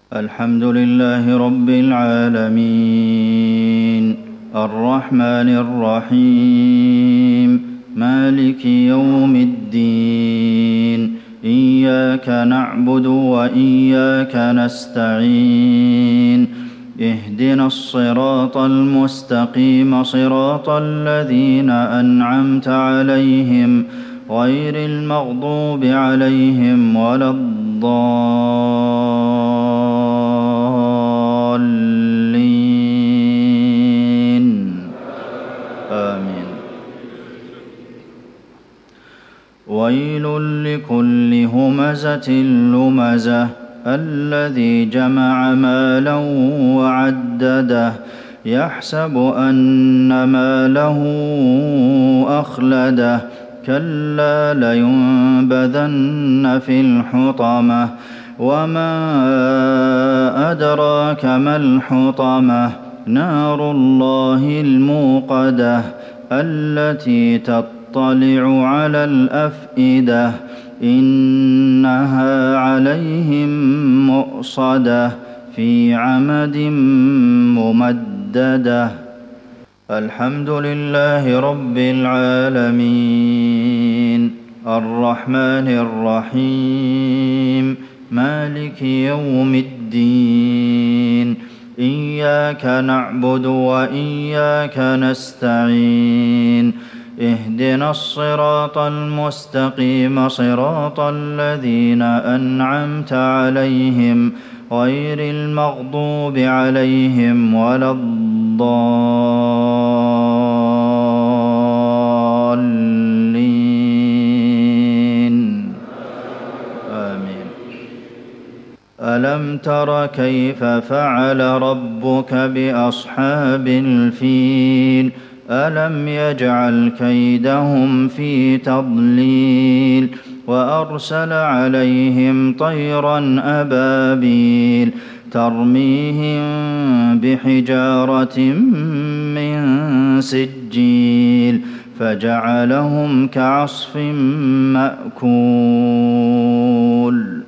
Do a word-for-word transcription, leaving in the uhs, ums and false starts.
الحمد لله رب العالمين الرحمن الرحيم مالك يوم الدين إياك نعبد وإياك نستعين اهدنا الصراط المستقيم صراط الذين أنعمت عليهم غير المغضوب عليهم ولا الضالين آمين. ويل لكل همزة لمزة الذي جمع مالا وعدده يحسب أن ماله أخلده كلا لينبذن في الحطمة وما أدراك ما الحطمة نار الله الموقدة التي تطلع على الأفئدة إنها عليهم مؤصدة في عمد ممددة. الحمد لله رب العالمين الرحمن الرحيم مالك يوم الدين إياك نعبد وإياك نستعين اهدنا الصراط المستقيم صراط الذين أنعمت عليهم غير المغضوب عليهم ولا الضالين آمين. ألم تر كيف فعل ربك بأصحاب الفيل ألم يجعل كيدهم في تضليل وأرسل عليهم طيرا أبابيل ترميهم بحجارة من سجيل فجعلهم كعصف مأكول.